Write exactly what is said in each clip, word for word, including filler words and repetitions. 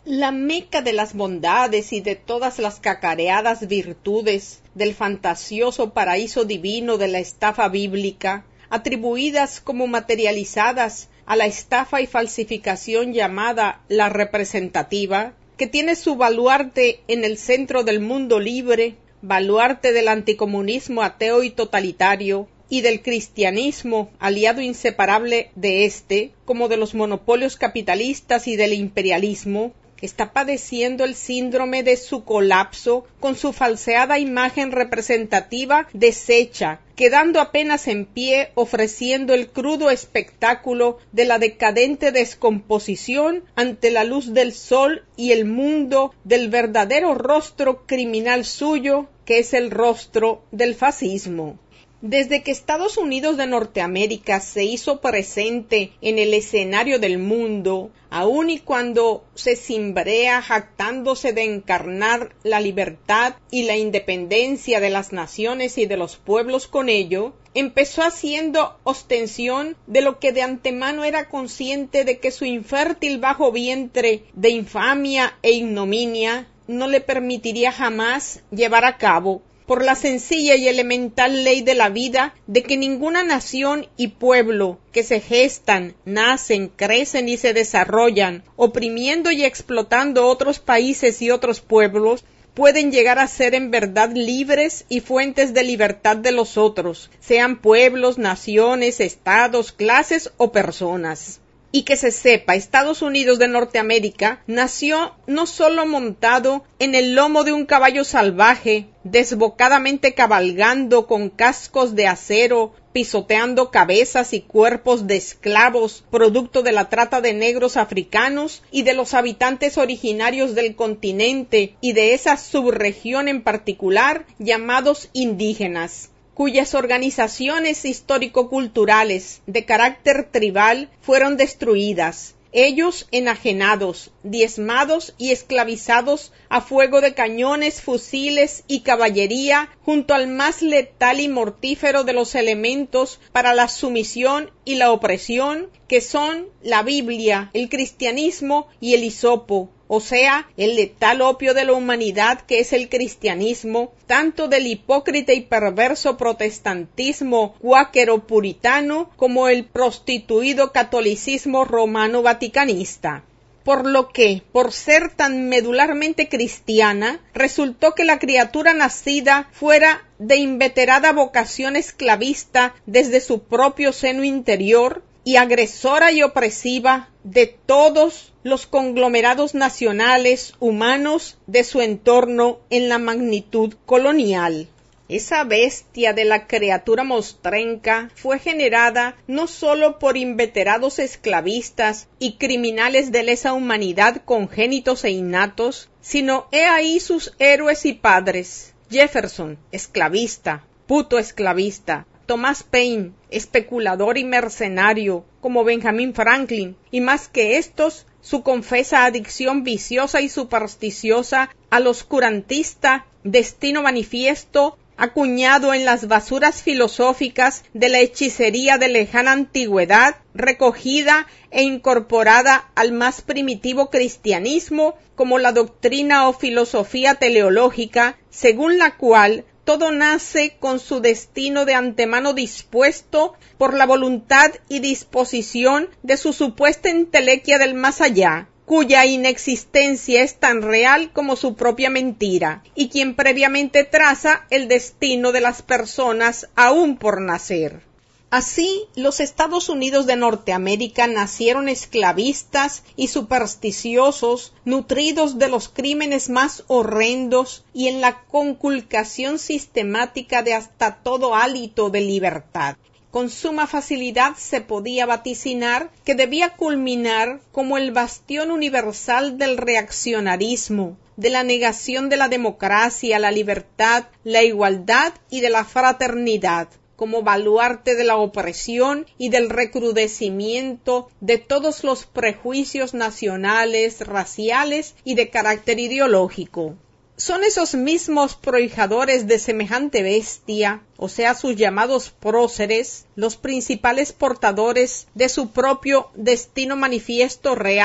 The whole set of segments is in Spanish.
La Meca de las bondades y de todas las cacareadas virtudes del fantasioso paraíso divino de la estafa bíblica, atribuidas como materializadas a la estafa y falsificación llamada la representativa, que tiene su baluarte en el centro del mundo libre, baluarte del anticomunismo ateo y totalitario, y del cristianismo, aliado inseparable de éste, como de los monopolios capitalistas y del imperialismo, está padeciendo el síndrome de su colapso con su falseada imagen representativa deshecha, quedando apenas en pie ofreciendo el crudo espectáculo de la decadente descomposición ante la luz del sol y el mundo del verdadero rostro criminal suyo, que es el rostro del fascismo. Desde que Estados Unidos de Norteamérica se hizo presente en el escenario del mundo, aun y cuando se cimbrea jactándose de encarnar la libertad y la independencia de las naciones y de los pueblos con ello, empezó haciendo ostensión de lo que de antemano era consciente de que su infértil bajo vientre de infamia e ignominia no le permitiría jamás llevar a cabo, por la sencilla y elemental ley de la vida, de que ninguna nación y pueblo que se gestan, nacen, crecen y se desarrollan, oprimiendo y explotando otros países y otros pueblos, pueden llegar a ser en verdad libres y fuentes de libertad de los otros, sean pueblos, naciones, estados, clases o personas. Y que se sepa, Estados Unidos de Norteamérica nació no solo montado en el lomo de un caballo salvaje, desbocadamente cabalgando con cascos de acero, pisoteando cabezas y cuerpos de esclavos, producto de la trata de negros africanos y de los habitantes originarios del continente y de esa subregión en particular, llamados indígenas, cuyas organizaciones histórico-culturales de carácter tribal fueron destruidas, ellos enajenados, diezmados y esclavizados a fuego de cañones, fusiles y caballería, junto al más letal y mortífero de los elementos para la sumisión y la opresión, que son la Biblia, el cristianismo y el hisopo, o sea, el letal opio de la humanidad que es el cristianismo, tanto del hipócrita y perverso protestantismo cuáquero puritano como el prostituido catolicismo romano vaticanista. Por lo que, por ser tan medularmente cristiana, resultó que la criatura nacida fuera de inveterada vocación esclavista desde su propio seno interior, y agresora y opresiva de todos los conglomerados nacionales humanos de su entorno en la magnitud colonial. Esa bestia de la criatura mostrenca fue generada no sólo por inveterados esclavistas y criminales de lesa humanidad congénitos e innatos, sino he ahí sus héroes y padres: Jefferson, esclavista, puto esclavista; Thomas Paine, especulador y mercenario, como Benjamin Franklin, y más que estos, su confesa adicción viciosa y supersticiosa al oscurantista destino manifiesto, acuñado en las basuras filosóficas de la hechicería de lejana antigüedad, recogida e incorporada al más primitivo cristianismo como la doctrina o filosofía teleológica, según la cual todo nace con su destino de antemano dispuesto por la voluntad y disposición de su supuesta entelequia del más allá, cuya inexistencia es tan real como su propia mentira, y quien previamente traza el destino de las personas aún por nacer. Así, los Estados Unidos de Norteamérica nacieron esclavistas y supersticiosos, nutridos de los crímenes más horrendos y en la conculcación sistemática de hasta todo hálito de libertad. Con suma facilidad se podía vaticinar que debía culminar como el bastión universal del reaccionarismo, de la negación de la democracia, la libertad, la igualdad y de la fraternidad, como baluarte de la opresión y del recrudecimiento de todos los prejuicios nacionales, raciales y de carácter ideológico. Son esos mismos prohijadores de semejante bestia, o sea, sus llamados próceres, los principales portadores de su propio destino manifiesto real,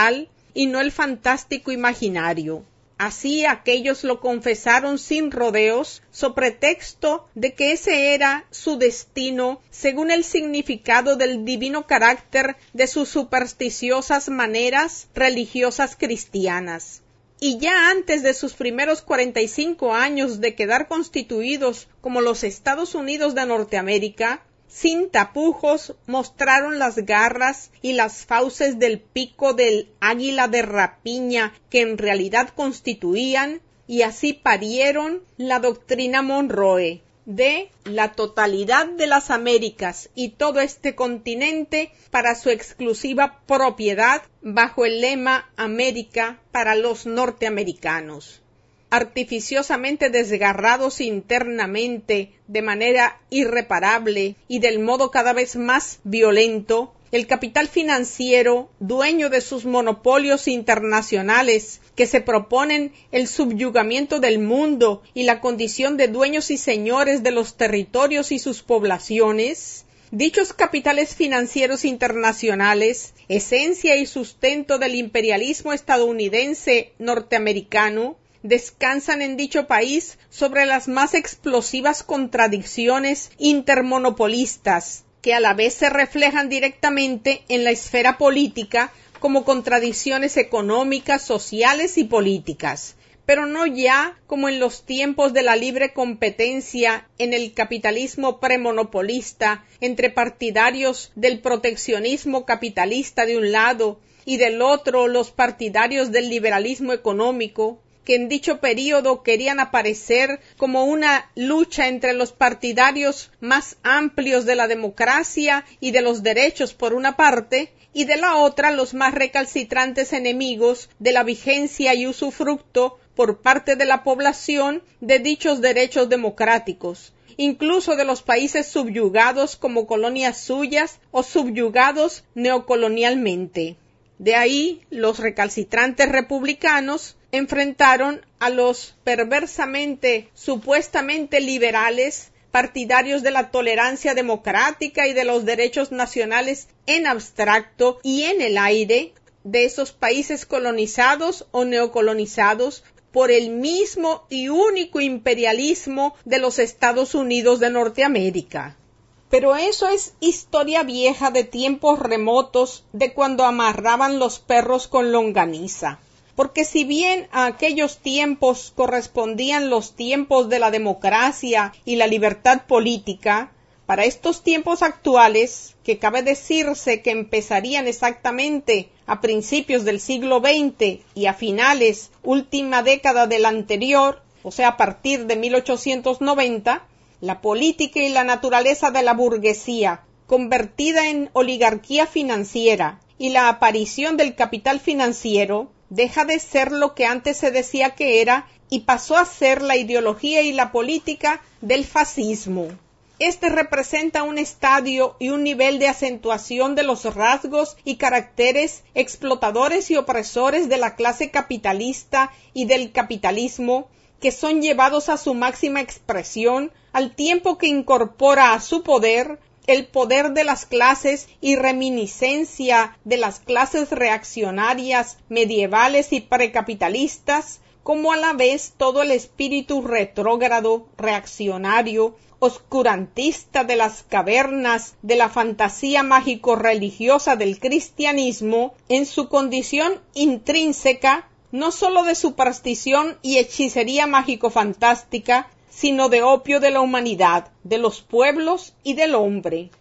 y no el fantástico imaginario. Así aquellos lo confesaron sin rodeos, so pretexto de que ese era su destino según el significado del divino carácter de sus supersticiosas maneras religiosas cristianas. Y ya antes de sus primeros cuarenta y cinco años de quedar constituidos como los Estados Unidos de Norteamérica, sin tapujos mostraron las garras y las fauces del pico del águila de rapiña que en realidad constituían, y así parieron la doctrina Monroe de la totalidad de las Américas y todo este continente para su exclusiva propiedad bajo el lema América para los norteamericanos. Artificiosamente desgarrados internamente de manera irreparable y del modo cada vez más violento, el capital financiero, dueño de sus monopolios internacionales que se proponen el subyugamiento del mundo y la condición de dueños y señores de los territorios y sus poblaciones, dichos capitales financieros internacionales, esencia y sustento del imperialismo estadounidense norteamericano, descansan en dicho país sobre las más explosivas contradicciones intermonopolistas, que a la vez se reflejan directamente en la esfera política como contradicciones económicas, sociales y políticas, pero no ya como en los tiempos de la libre competencia en el capitalismo premonopolista entre partidarios del proteccionismo capitalista de un lado y del otro los partidarios del liberalismo económico, que en dicho período querían aparecer como una lucha entre los partidarios más amplios de la democracia y de los derechos por una parte, y de la otra los más recalcitrantes enemigos de la vigencia y usufructo por parte de la población de dichos derechos democráticos, incluso de los países subyugados como colonias suyas o subyugados neocolonialmente. De ahí los recalcitrantes republicanos enfrentaron a los perversamente, supuestamente liberales, partidarios de la tolerancia democrática y de los derechos nacionales en abstracto y en el aire de esos países colonizados o neocolonizados por el mismo y único imperialismo de los Estados Unidos de Norteamérica. Pero eso es historia vieja de tiempos remotos, de cuando amarraban los perros con longaniza. Porque si bien a aquellos tiempos correspondían los tiempos de la democracia y la libertad política, para estos tiempos actuales, que cabe decirse que empezarían exactamente a principios del siglo veinte y a finales, última década del anterior, o sea a partir de mil ochocientos noventa, la política y la naturaleza de la burguesía, convertida en oligarquía financiera, y la aparición del capital financiero, deja de ser lo que antes se decía que era y pasó a ser la ideología y la política del fascismo. Este representa un estadio y un nivel de acentuación de los rasgos y caracteres explotadores y opresores de la clase capitalista y del capitalismo, que son llevados a su máxima expresión al tiempo que incorpora a su poder el poder de las clases y reminiscencia de las clases reaccionarias, medievales y precapitalistas, como a la vez todo el espíritu retrógrado, reaccionario, oscurantista de las cavernas de la fantasía mágico-religiosa del cristianismo, en su condición intrínseca, no sólo de superstición y hechicería mágico-fantástica, sino de opio de la humanidad, de los pueblos y del hombre.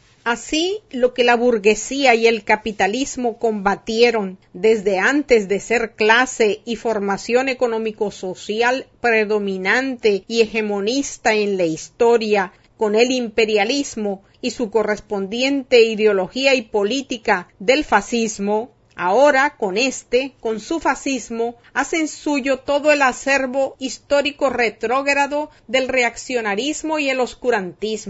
Así, lo que la burguesía y el capitalismo combatieron desde antes de ser clase y formación económico-social predominante y hegemonista en la historia, con el imperialismo y su correspondiente ideología y política del fascismo, ahora, con este, con su fascismo, hacen suyo todo el acervo histórico retrógrado del reaccionarismo y el oscurantismo,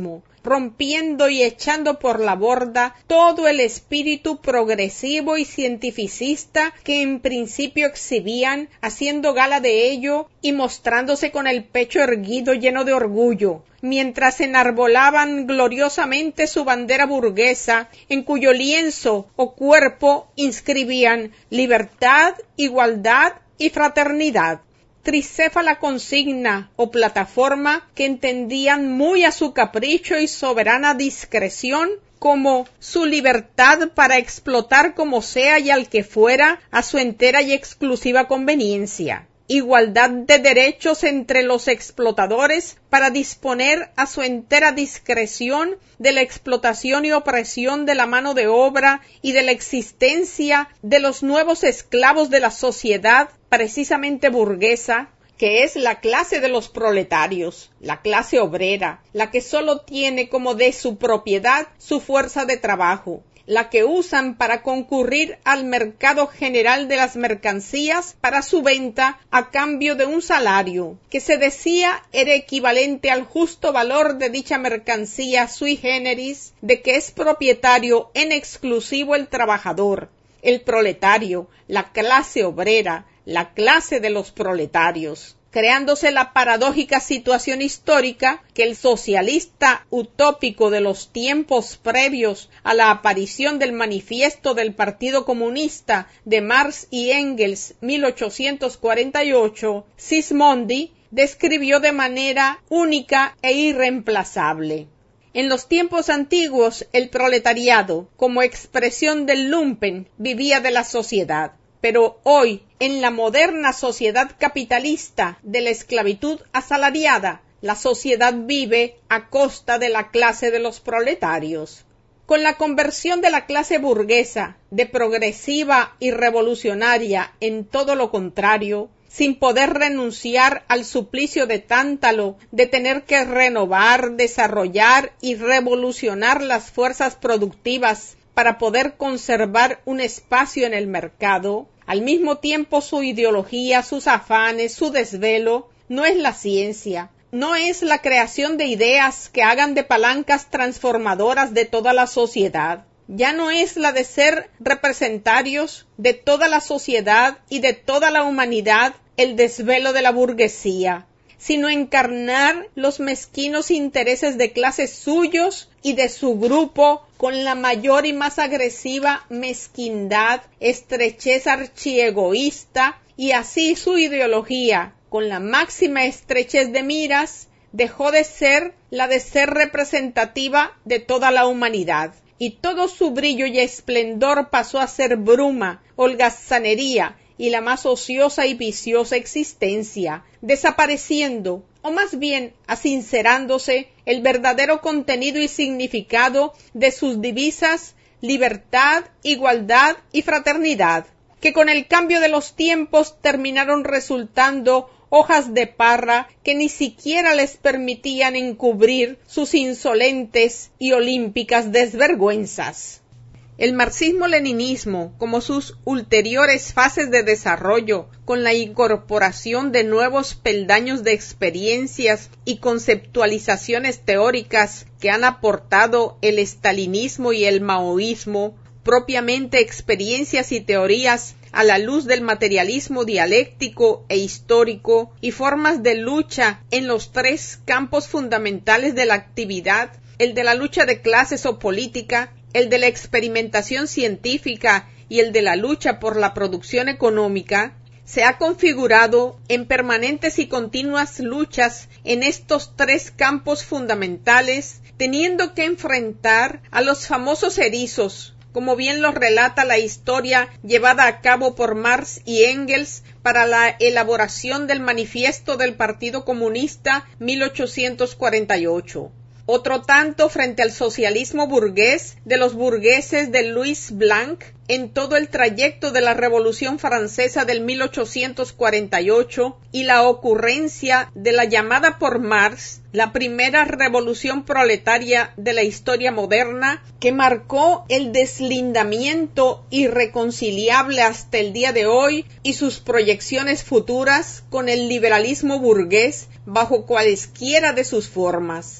rompiendo y echando por la borda todo el espíritu progresivo y cientificista que en principio exhibían, haciendo gala de ello y mostrándose con el pecho erguido lleno de orgullo, mientras enarbolaban gloriosamente su bandera burguesa, en cuyo lienzo o cuerpo inscribían libertad, igualdad y fraternidad. Tricéfala consigna o plataforma que entendían muy a su capricho y soberana discreción como su libertad para explotar como sea y al que fuera a su entera y exclusiva conveniencia. Igualdad de derechos entre los explotadores para disponer a su entera discreción de la explotación y opresión de la mano de obra y de la existencia de los nuevos esclavos de la sociedad precisamente burguesa, que es la clase de los proletarios, la clase obrera, la que sólo tiene como de su propiedad su fuerza de trabajo, la que usan para concurrir al mercado general de las mercancías para su venta a cambio de un salario, que se decía era equivalente al justo valor de dicha mercancía sui generis, de que es propietario en exclusivo el trabajador, el proletario, la clase obrera, la clase de los proletarios, creándose la paradójica situación histórica que el socialista utópico de los tiempos previos a la aparición del manifiesto del Partido Comunista de Marx y Engels mil ochocientos cuarenta y ocho, Sismondi describió de manera única e irreemplazable. En los tiempos antiguos, el proletariado, como expresión del lumpen, vivía de la sociedad. Pero hoy, en la moderna sociedad capitalista de la esclavitud asalariada, la sociedad vive a costa de la clase de los proletarios. Con la conversión de la clase burguesa de progresiva y revolucionaria en todo lo contrario, sin poder renunciar al suplicio de Tántalo de tener que renovar, desarrollar y revolucionar las fuerzas productivas para poder conservar un espacio en el mercado, al mismo tiempo su ideología, sus afanes, su desvelo, no es la ciencia, no es la creación de ideas que hagan de palancas transformadoras de toda la sociedad, ya no es la de ser representarios de toda la sociedad y de toda la humanidad el desvelo de la burguesía, sino encarnar los mezquinos intereses de clases suyos y de su grupo con la mayor y más agresiva mezquindad, estrechez archiegoísta, y así su ideología, con la máxima estrechez de miras, dejó de ser la de ser representativa de toda la humanidad, y todo su brillo y esplendor pasó a ser bruma, holgazanería, y la más ociosa y viciosa existencia, desapareciendo, o más bien asincerándose, el verdadero contenido y significado de sus divisas libertad, igualdad y fraternidad, que con el cambio de los tiempos terminaron resultando hojas de parra que ni siquiera les permitían encubrir sus insolentes y olímpicas desvergüenzas. El marxismo-leninismo, como sus ulteriores fases de desarrollo, con la incorporación de nuevos peldaños de experiencias y conceptualizaciones teóricas que han aportado el estalinismo y el maoísmo, propiamente experiencias y teorías a la luz del materialismo dialéctico e histórico y formas de lucha en los tres campos fundamentales de la actividad, el de la lucha de clases o política, el de la experimentación científica y el de la lucha por la producción económica, se ha configurado en permanentes y continuas luchas en estos tres campos fundamentales, teniendo que enfrentar a los famosos erizos, como bien lo relata la historia llevada a cabo por Marx y Engels para la elaboración del Manifiesto del Partido Comunista mil ochocientos cuarenta y ocho. Otro tanto frente al socialismo burgués de los burgueses de Louis Blanc en todo el trayecto de la Revolución Francesa del mil ochocientos cuarenta y ocho y la ocurrencia de la llamada por Marx la primera revolución proletaria de la historia moderna, que marcó el deslindamiento irreconciliable hasta el día de hoy y sus proyecciones futuras con el liberalismo burgués bajo cualesquiera de sus formas.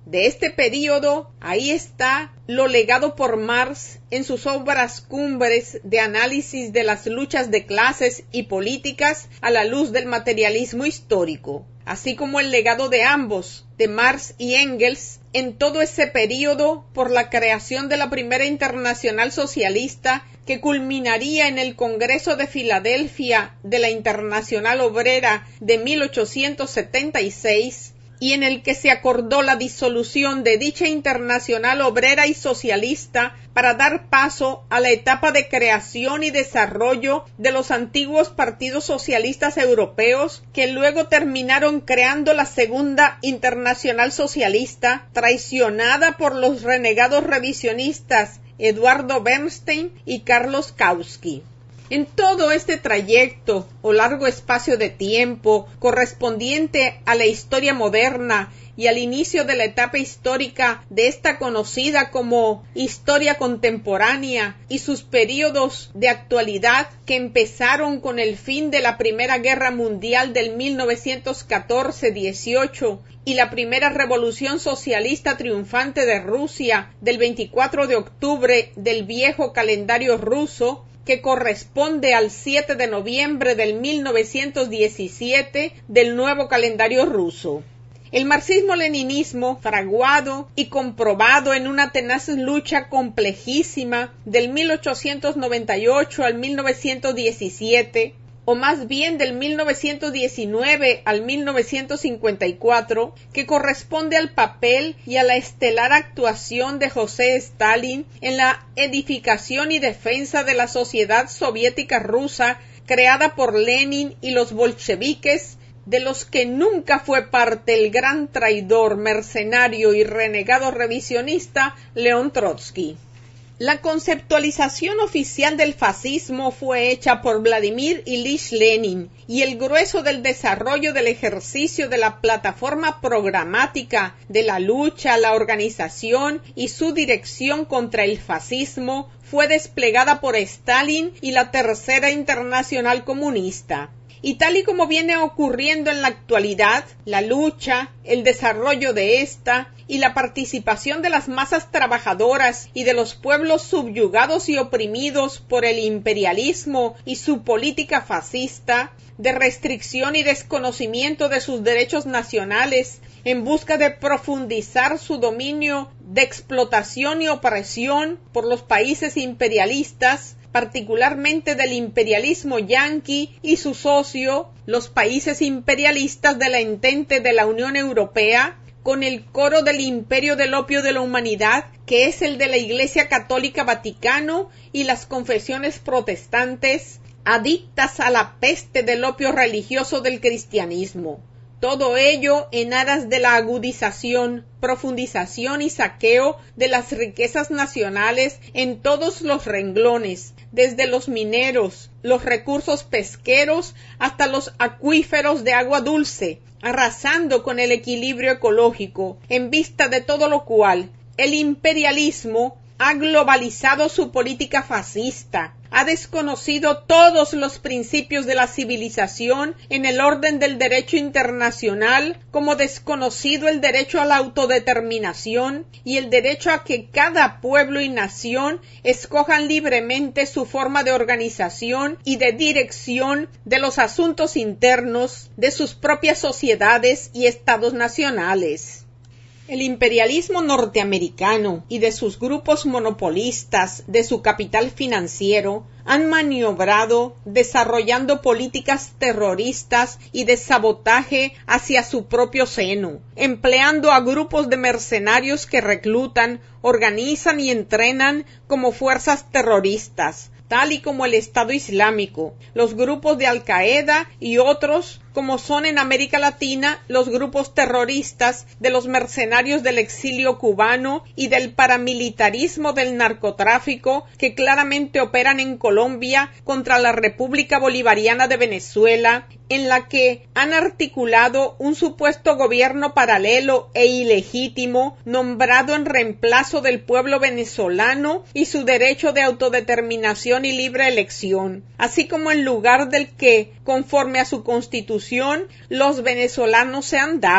de este período, ahí está lo legado por Marx en sus obras cumbres de análisis de las luchas de clases y políticas a la luz del materialismo histórico, así como el legado de ambos, de Marx y Engels, en todo ese período por la creación de la primera internacional socialista que culminaría en el Congreso de Filadelfia de la Internacional Obrera de mil ochocientos setenta y seis, y en el que se acordó la disolución de dicha Internacional Obrera y Socialista para dar paso a la etapa de creación y desarrollo de los antiguos partidos socialistas europeos, que luego terminaron creando la Segunda Internacional Socialista, traicionada por los renegados revisionistas Eduardo Bernstein y Carlos Kautsky. En todo este trayecto o largo espacio de tiempo correspondiente a la historia moderna y al inicio de la etapa histórica de esta conocida como historia contemporánea y sus períodos de actualidad que empezaron con el fin de la Primera Guerra Mundial del mil novecientos catorce dieciocho y la primera revolución socialista triunfante de Rusia del veinticuatro de octubre del viejo calendario ruso, que corresponde al siete de noviembre del mil novecientos diecisiete del nuevo calendario ruso. El marxismo-leninismo, fraguado y comprobado en una tenaz lucha complejísima del mil ochocientos noventa y ocho al mil novecientos diecisiete, o más bien del mil novecientos diecinueve al mil novecientos cincuenta y cuatro, que corresponde al papel y a la estelar actuación de José Stalin en la edificación y defensa de la sociedad soviética rusa creada por Lenin y los bolcheviques, de los que nunca fue parte el gran traidor, mercenario y renegado revisionista León Trotsky. La conceptualización oficial del fascismo fue hecha por Vladimir Ilich Lenin y el grueso del desarrollo del ejercicio de la plataforma programática de la lucha, la organización y su dirección contra el fascismo fue desplegada por Stalin y la Tercera Internacional Comunista. Y tal y como viene ocurriendo en la actualidad, la lucha, el desarrollo de esta y la participación de las masas trabajadoras y de los pueblos subyugados y oprimidos por el imperialismo y su política fascista, de restricción y desconocimiento de sus derechos nacionales, en busca de profundizar su dominio de explotación y opresión por los países imperialistas, particularmente del imperialismo yanqui y su socio, los países imperialistas de la entente de la Unión Europea, con el coro del imperio del opio de la humanidad, que es el de la Iglesia Católica Vaticano y las confesiones protestantes, adictas a la peste del opio religioso del cristianismo. Todo ello en aras de la agudización, profundización y saqueo de las riquezas nacionales en todos los renglones, desde los mineros, los recursos pesqueros hasta los acuíferos de agua dulce, arrasando con el equilibrio ecológico, en vista de todo lo cual el imperialismo ha globalizado su política fascista, ha desconocido todos los principios de la civilización en el orden del derecho internacional, como desconocido el derecho a la autodeterminación y el derecho a que cada pueblo y nación escojan libremente su forma de organización y de dirección de los asuntos internos de sus propias sociedades y estados nacionales. El imperialismo norteamericano y de sus grupos monopolistas de su capital financiero han maniobrado desarrollando políticas terroristas y de sabotaje hacia su propio seno, empleando a grupos de mercenarios que reclutan, organizan y entrenan como fuerzas terroristas, tal y como el Estado Islámico, los grupos de Al-Qaeda y otros, como son en América Latina los grupos terroristas de los mercenarios del exilio cubano y del paramilitarismo del narcotráfico que claramente operan en Colombia contra la República Bolivariana de Venezuela, en la que han articulado un supuesto gobierno paralelo e ilegítimo nombrado en reemplazo del pueblo venezolano y su derecho de autodeterminación y libre elección, así como en lugar del que, conforme a su constitución, los venezolanos se han dado.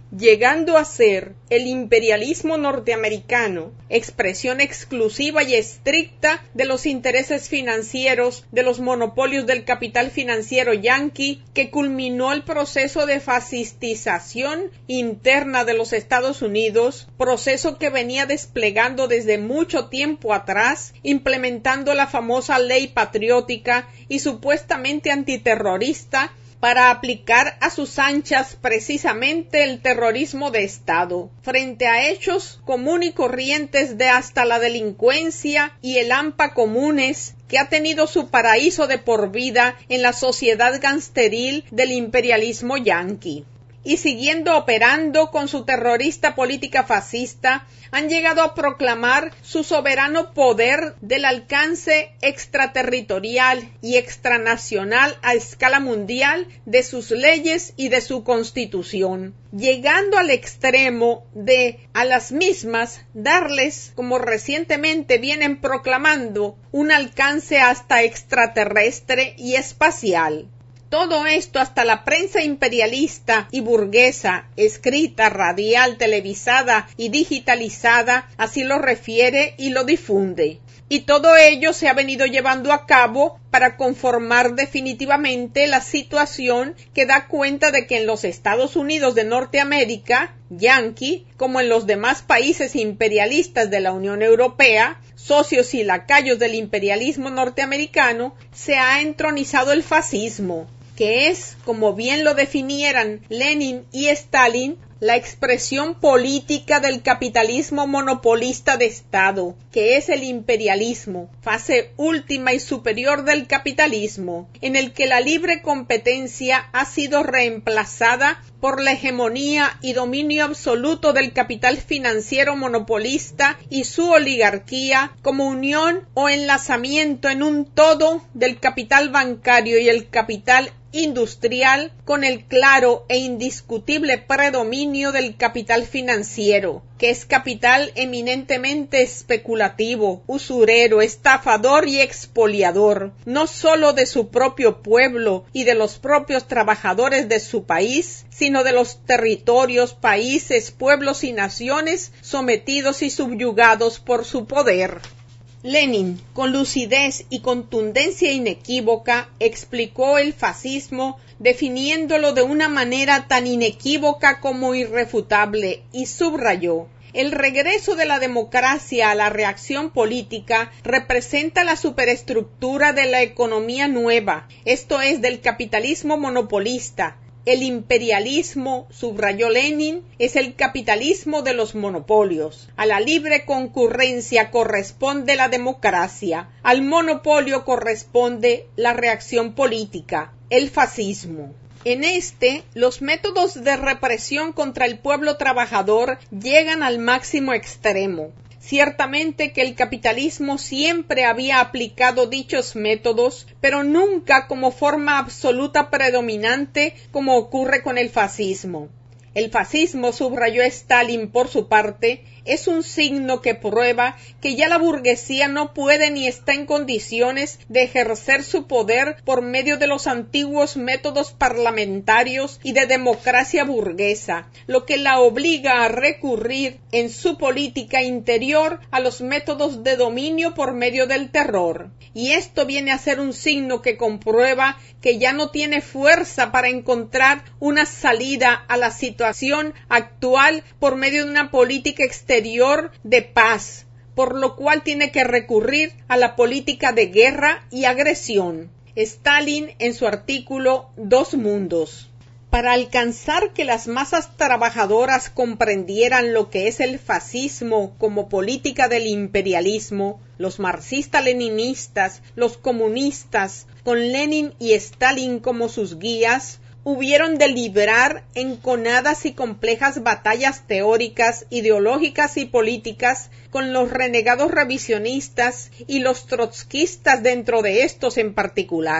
llegando a ser el imperialismo norteamericano, expresión exclusiva y estricta de los intereses financieros de los monopolios del capital financiero yanqui, que culminó el proceso de fascistización interna de los Estados Unidos, proceso que venía desplegando desde mucho tiempo atrás, implementando la famosa ley patriótica y supuestamente antiterrorista, para aplicar a sus anchas precisamente el terrorismo de Estado, frente a hechos común y corrientes de hasta la delincuencia y el hampa comunes, que ha tenido su paraíso de por vida en la sociedad gangsteril del imperialismo yanqui. Y siguiendo operando con su terrorista política fascista, han llegado a proclamar su soberano poder del alcance extraterritorial y extranacional a escala mundial de sus leyes y de su constitución, llegando al extremo de a las mismas darles, como recientemente vienen proclamando, un alcance hasta extraterrestre y espacial. Todo esto hasta la prensa imperialista y burguesa, escrita, radial, televisada y digitalizada, así lo refiere y lo difunde. Y todo ello se ha venido llevando a cabo para conformar definitivamente la situación que da cuenta de que en los Estados Unidos de Norteamérica, yanqui, como en los demás países imperialistas de la Unión Europea, socios y lacayos del imperialismo norteamericano, se ha entronizado el fascismo, que es, como bien lo definieran Lenin y Stalin, la expresión política del capitalismo monopolista de Estado, que es el imperialismo, fase última y superior del capitalismo, en el que la libre competencia ha sido reemplazada por la hegemonía y dominio absoluto del capital financiero monopolista y su oligarquía como unión o enlazamiento en un todo del capital bancario y el capital industrial, con el claro e indiscutible predominio del capital financiero, que es capital eminentemente especulativo, usurero, estafador y expoliador, no sólo de su propio pueblo y de los propios trabajadores de su país, sino de los territorios, países, pueblos y naciones sometidos y subyugados por su poder. Lenin, con lucidez y contundencia inequívoca, explicó el fascismo, definiéndolo de una manera tan inequívoca como irrefutable, y subrayó: el regreso de la democracia a la reacción política representa la superestructura de la economía nueva, esto es, del capitalismo monopolista. El imperialismo, subrayó Lenin, es el capitalismo de los monopolios. A la libre concurrencia corresponde la democracia. Al monopolio corresponde la reacción política, el fascismo. En este, los métodos de represión contra el pueblo trabajador llegan al máximo extremo. Ciertamente que el capitalismo siempre había aplicado dichos métodos, pero nunca como forma absoluta predominante como ocurre con el fascismo. El fascismo, subrayó Stalin por su parte, es un signo que prueba que ya la burguesía no puede ni está en condiciones de ejercer su poder por medio de los antiguos métodos parlamentarios y de democracia burguesa, lo que la obliga a recurrir en su política interior a los métodos de dominio por medio del terror. Y esto viene a ser un signo que comprueba que ya no tiene fuerza para encontrar una salida a la situación actual por medio de una política exterior de paz, por lo cual tiene que recurrir a la política de guerra y agresión. Stalin en su artículo Dos Mundos. Para alcanzar que las masas trabajadoras comprendieran lo que es el fascismo como política del imperialismo, los marxistas-leninistas, los comunistas, con Lenin y Stalin como sus guías, hubieron de librar enconadas y complejas batallas teóricas, ideológicas y políticas con los renegados revisionistas y los trotskistas dentro de estos en particular.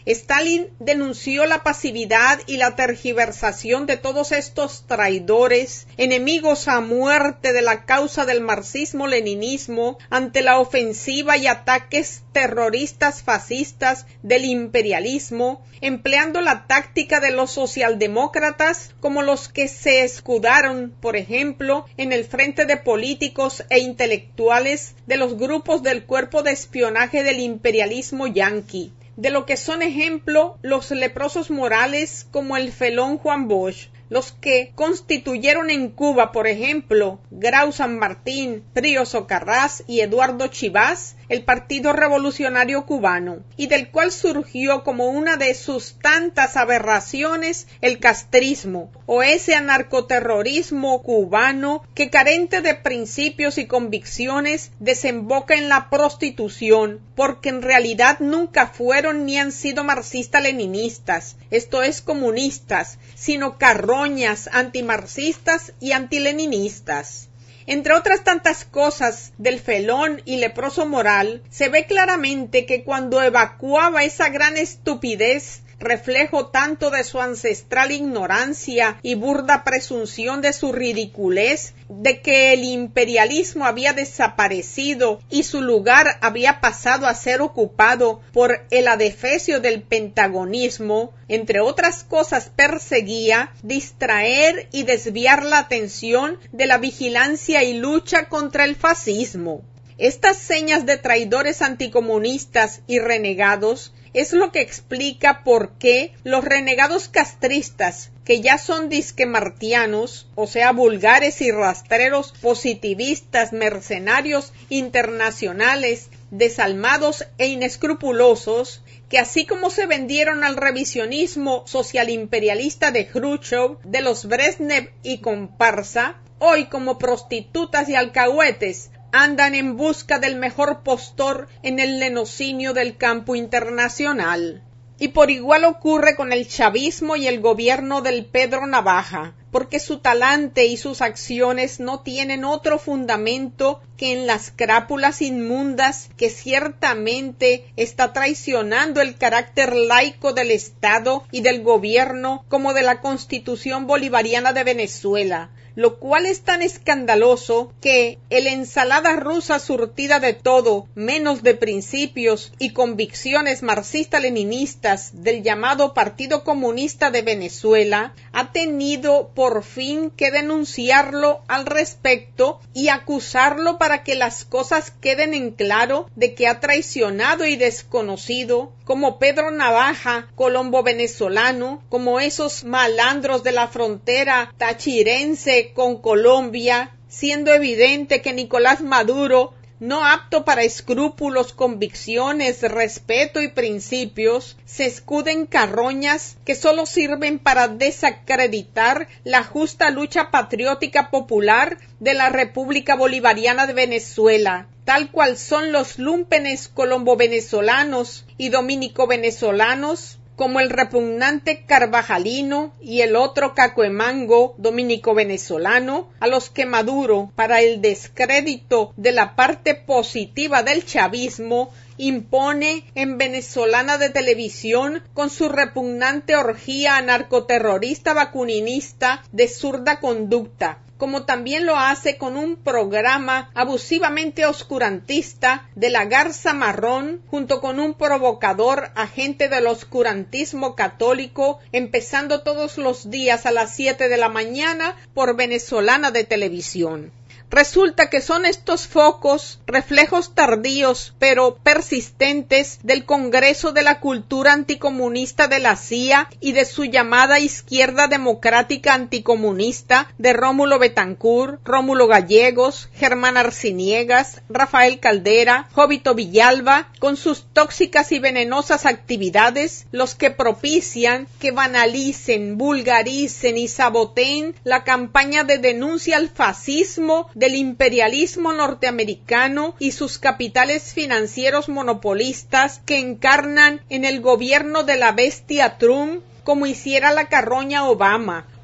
Stalin denunció la pasividad y la tergiversación de todos estos traidores, enemigos a muerte de la causa del marxismo-leninismo, ante la ofensiva y ataques terroristas fascistas del imperialismo, empleando la táctica de los socialdemócratas como los que se escudaron, por ejemplo, en el frente de políticos e intelectuales de los grupos del cuerpo de espionaje del imperialismo yanqui, de lo que son ejemplo los leprosos morales como el felón Juan Bosch, los que constituyeron en Cuba, por ejemplo, Grau San Martín, Prío Socarrás y Eduardo Chivás, el Partido Revolucionario Cubano, y del cual surgió como una de sus tantas aberraciones el castrismo, o ese anarcoterrorismo cubano que, carente de principios y convicciones, desemboca en la prostitución, porque en realidad nunca fueron ni han sido marxistas-leninistas, esto es comunistas, sino carroñas antimarxistas y antileninistas. Entre otras tantas cosas del felón y leproso moral, se ve claramente que cuando evacuaba esa gran estupidez, reflejo tanto de su ancestral ignorancia y burda presunción de su ridiculez, de que el imperialismo había desaparecido y su lugar había pasado a ser ocupado por el adefesio del pentagonismo, entre otras cosas perseguía distraer y desviar la atención de la vigilancia y lucha contra el fascismo. Estas señas de traidores anticomunistas y renegados es lo que explica por qué los renegados castristas, que ya son disquemartianos, o sea, vulgares y rastreros positivistas, mercenarios internacionales, desalmados e inescrupulosos, que así como se vendieron al revisionismo socialimperialista de Khrushchev, de los Brezhnev y comparsa, hoy como prostitutas y alcahuetes, andan en busca del mejor postor en el lenocinio del campo internacional. Y por igual ocurre con el chavismo y el gobierno del Pedro Navaja, porque su talante y sus acciones no tienen otro fundamento que en las crápulas inmundas que ciertamente está traicionando el carácter laico del Estado y del gobierno como de la Constitución Bolivariana de Venezuela, lo cual es tan escandaloso que el ensalada rusa surtida de todo menos de principios y convicciones marxista-leninistas del llamado Partido Comunista de Venezuela ha tenido por fin que denunciarlo al respecto y acusarlo para que las cosas queden en claro de que ha traicionado y desconocido, como Pedro Navaja, colombo venezolano, como esos malandros de la frontera tachirense con Colombia, siendo evidente que Nicolás Maduro, no apto para escrúpulos, convicciones, respeto y principios, se escuda en carroñas que solo sirven para desacreditar la justa lucha patriótica popular de la República Bolivariana de Venezuela, tal cual son los lúmpenes colombo-venezolanos y dominico-venezolanos, como el repugnante Carvajalino y el otro Cacuemango dominico-venezolano, a los que Maduro, para el descrédito de la parte positiva del chavismo, impone en Venezolana de Televisión con su repugnante orgía narcoterrorista vacuninista de zurda conducta, como también lo hace con un programa abusivamente oscurantista de la Garza Marrón, junto con un provocador agente del oscurantismo católico, empezando todos los días a las siete de la mañana por Venezolana de Televisión. Resulta que son estos focos, reflejos tardíos pero persistentes del Congreso de la Cultura Anticomunista de la C I A y de su llamada Izquierda Democrática Anticomunista de Rómulo Betancourt, Rómulo Gallegos, Germán Arciniegas, Rafael Caldera, Jovito Villalba, con sus tóxicas y venenosas actividades, los que propician que banalicen, vulgaricen y saboteen la campaña de denuncia al fascismo del imperialismo norteamericano y sus capitales financieros monopolistas que encarnan en el gobierno de la bestia Trump, como hiciera la carroña Obama,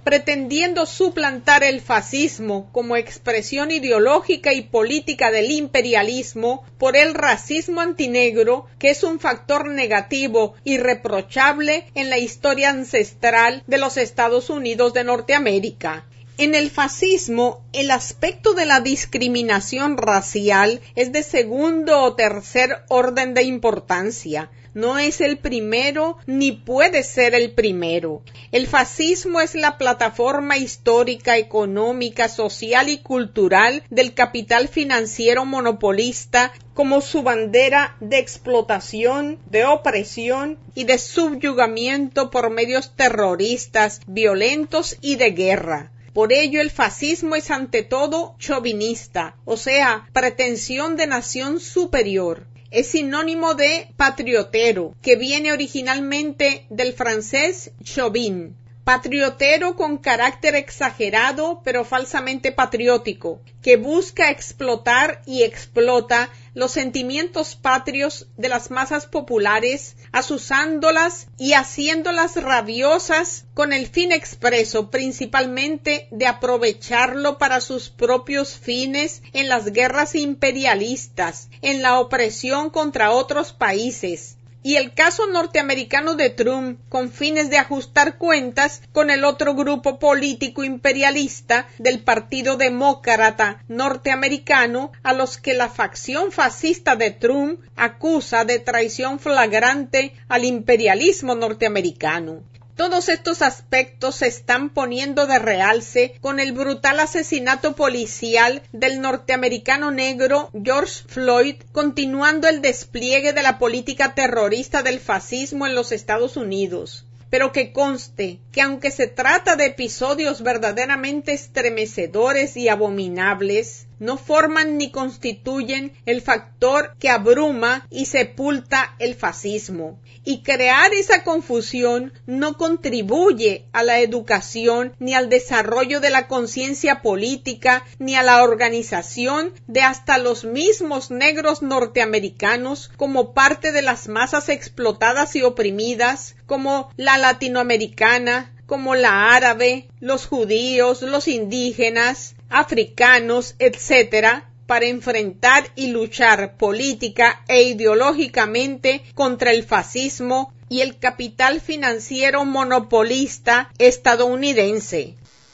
pretendiendo suplantar el fascismo como expresión ideológica y política del imperialismo por el racismo antinegro, que es un factor negativo y reprochable en la historia ancestral de los Estados Unidos de Norteamérica. En el fascismo, el aspecto de la discriminación racial es de segundo o tercer orden de importancia. No es el primero ni puede ser el primero. El fascismo es la plataforma histórica, económica, social y cultural del capital financiero monopolista como su bandera de explotación, de opresión y de subyugamiento por medios terroristas, violentos y de guerra. Por ello, el fascismo es ante todo chauvinista, o sea, pretensión de nación superior. Es sinónimo de patriotero, que viene originalmente del francés chauvin. Patriotero con carácter exagerado pero falsamente patriótico, que busca explotar y explota los sentimientos patrios de las masas populares, azuzándolas y haciéndolas rabiosas con el fin expreso principalmente de aprovecharlo para sus propios fines en las guerras imperialistas, en la opresión contra otros países. Y el caso norteamericano de Trump, con fines de ajustar cuentas con el otro grupo político imperialista del Partido Demócrata norteamericano, a los que la facción fascista de Trump acusa de traición flagrante al imperialismo norteamericano. Todos estos aspectos se están poniendo de realce con el brutal asesinato policial del norteamericano negro George Floyd, continuando el despliegue de la política terrorista del fascismo en los Estados Unidos. Pero que conste que aunque se trata de episodios verdaderamente estremecedores y abominables, no forman ni constituyen el factor que abruma y sepulta el fascismo. Y crear esa confusión no contribuye a la educación ni al desarrollo de la conciencia política ni a la organización de hasta los mismos negros norteamericanos como parte de las masas explotadas y oprimidas, como la latinoamericana, como la árabe, los judíos, los indígenas, africanos, etcétera, para enfrentar y luchar política e ideológicamente contra el fascismo y el capital financiero monopolista estadounidense.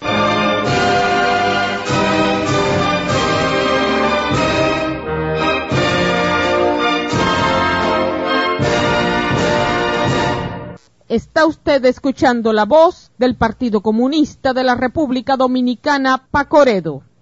Está usted escuchando la voz del Partido Comunista de la República Dominicana, Pacoredo.